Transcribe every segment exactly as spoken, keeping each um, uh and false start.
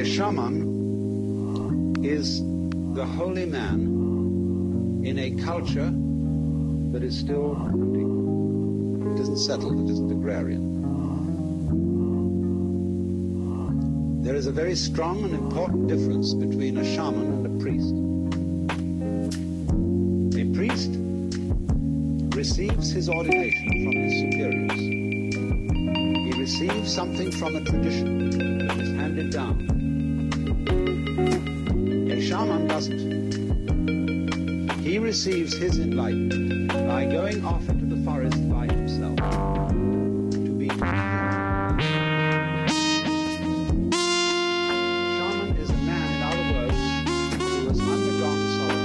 a shaman is the holy man in a culture that is still hunting. It isn't settled, it isn't agrarian. There is a very strong and important difference between a shaman and a priest. A priest receives his ordination from his superiors. He receives something from a tradition that is handed down. A shaman doesn't. He receives his enlightenment by going off into the forest by himself to be. Shaman is a man, in other words, who has undergone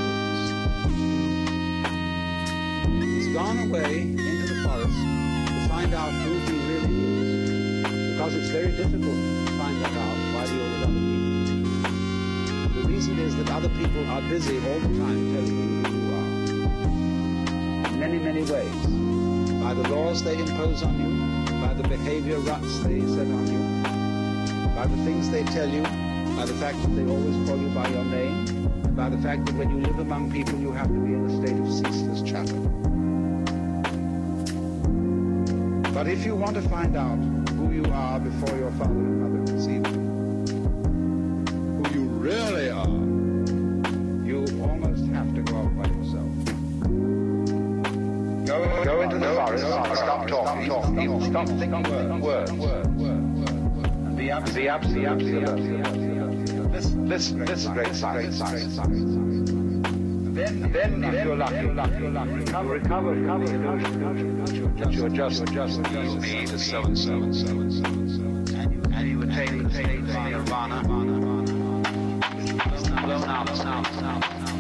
solitude. He's gone away into the forest to find out who he really is, because it's very difficult to find that out while you're with other people. The reason is that other people are busy all the time telling you who you are. In many, many ways. By the laws they impose on you, by the behavior ruts they set on you, by the things they tell you, by the fact that they always call you by your name, by the fact that when you live among people you have to be in a state of ceaseless chatter. But if you want to find out who you are before your father and mother conceive you, who you really are, you almost have to go out by yourself. Go, go into the forest, stop talking, stop thinking words, and be absolutely alert. Listen, listen, listen, great science. Then, then, if you're lucky, recover, recover, recover, that you're just, just me as so and so and so and so and so, and you attain the state of nirvana, blown out, out, out, out.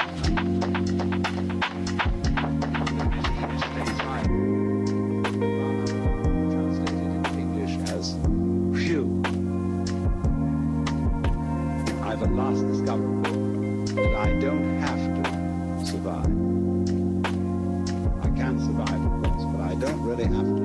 Translated into English as phew. I've at last discovered that I don't have to survive. I can survive, of course, but I don't really have to.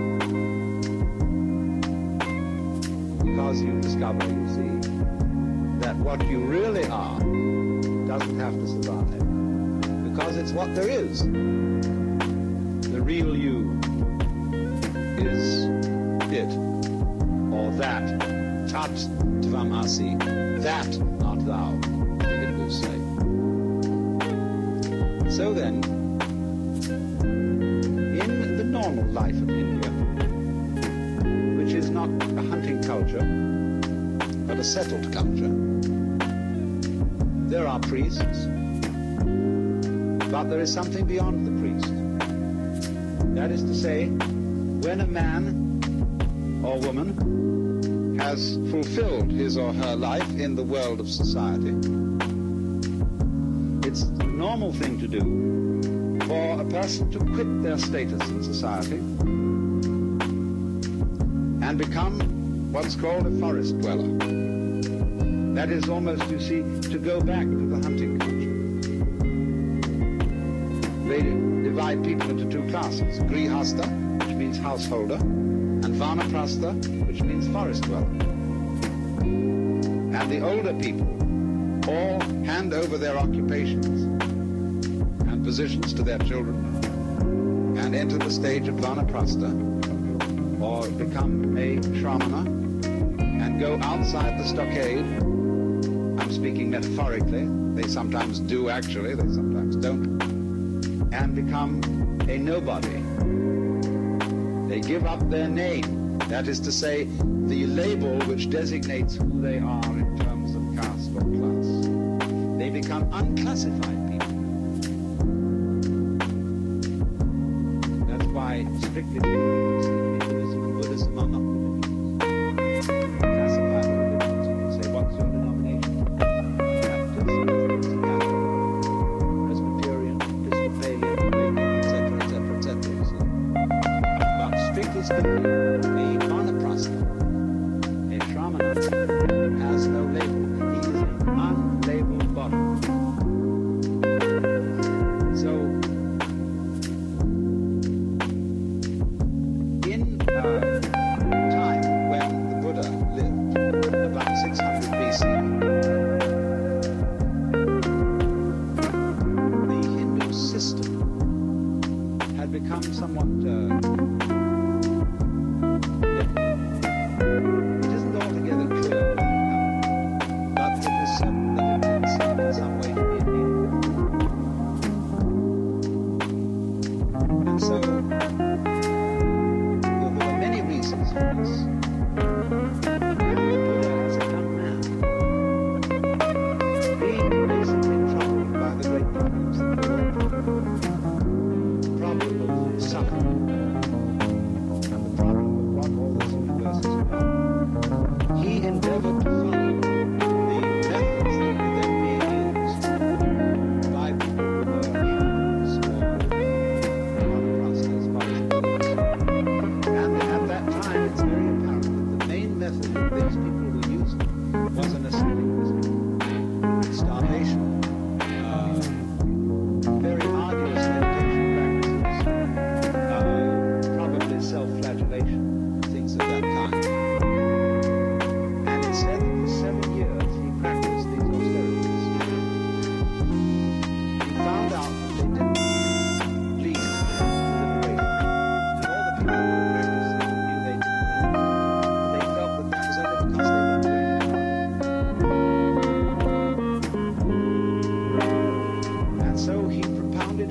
Because you discover, you see, that what you really are doesn't have to survive. Because it's what there is. The real you is it, or that, tat tvam asi, that art thou, the Hindus say. So then, in the normal life of India, which is not a hunting culture, but a settled culture, there are priests, but there is something beyond the priest. That is to say, when a man or woman has fulfilled his or her life in the world of society, it's the normal thing to do for a person to quit their status in society and become what's called a forest dweller. That is almost, you see, to go back to the hunting culture. They divide people into two classes, grihasta, which means householder, and vanaprastha, which means forest dweller. And the older people all hand over their occupations and positions to their children and enter the stage of vanaprastha, or become a shramana and go outside the stockade. I'm speaking metaphorically. They sometimes do actually, they sometimes don't. And become a nobody. They give up their name. That is to say, the label which designates who they are in terms of caste or class. They become unclassified people. That's why, strictly speaking, you see Hinduism and Buddhism are not religions. Classified religions, you would say, what's your denomination? Baptist, Methodist, Catholic, Presbyterian, Episcopalian, Quaker, et cetera, et cetera, et cetera. You see. But strictly speaking, a vanaprastha, a shramana, has no label. He is an unlabeled body.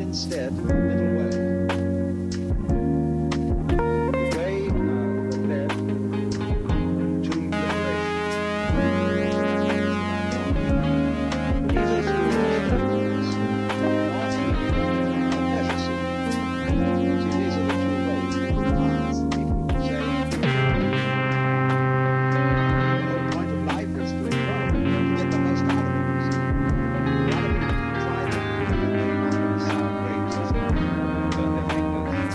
instead a middle way. The way uh, that led to liberation. These are two ways. Pleasure seeking. See, these are the two ways that the paths that people would say. The whole point of life is to enjoy, to get the most out of it. A lot of people try to sound great, but they think that it's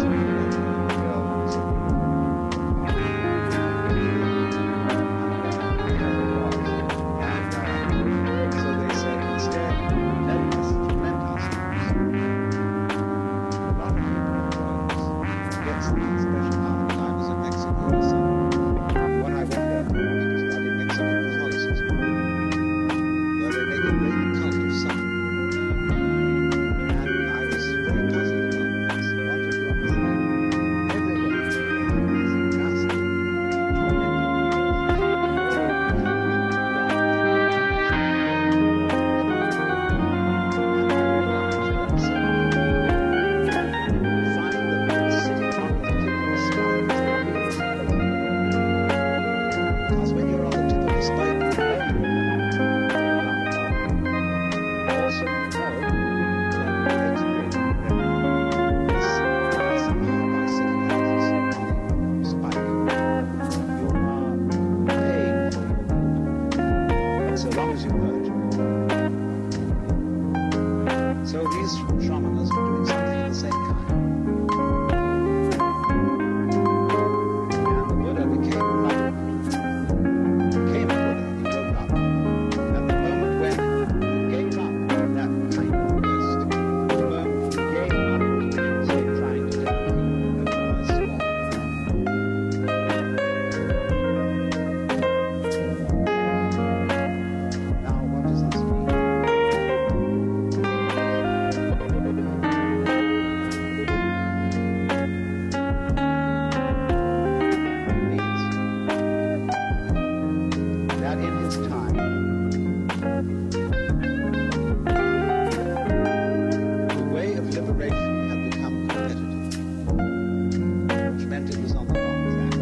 so they said instead, let us torment ourselves. A lot of people gets the expression out of time is in Mexico in the summer. When I went there to study Mexican Catholicism, where they make a great cult of suffering. And I was very puzzled about this, wanted to understand everywhere they have these nasty, because when you're on the tip of the spike, also know that somehow by sitting on this spike, you are paying for your good, so long as you hurt. So these shamans were doing something of the same kind. And the Buddha became enlightened. Became a Buddha. He woke up. At the moment when you gave up that kind of quest, the moment you gave up, say, trying to live the quest of now, what does this mean? That in his time, the way of liberation had become competitive, which meant it was on the wrong track.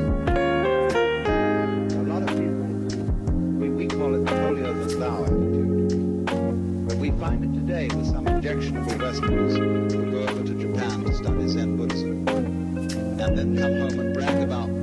A lot of people, we, we call it the holier than thou attitude, but we find it today with some objectionable Westerners who go over to Japan to study Zen Buddhism, and then come home and brag about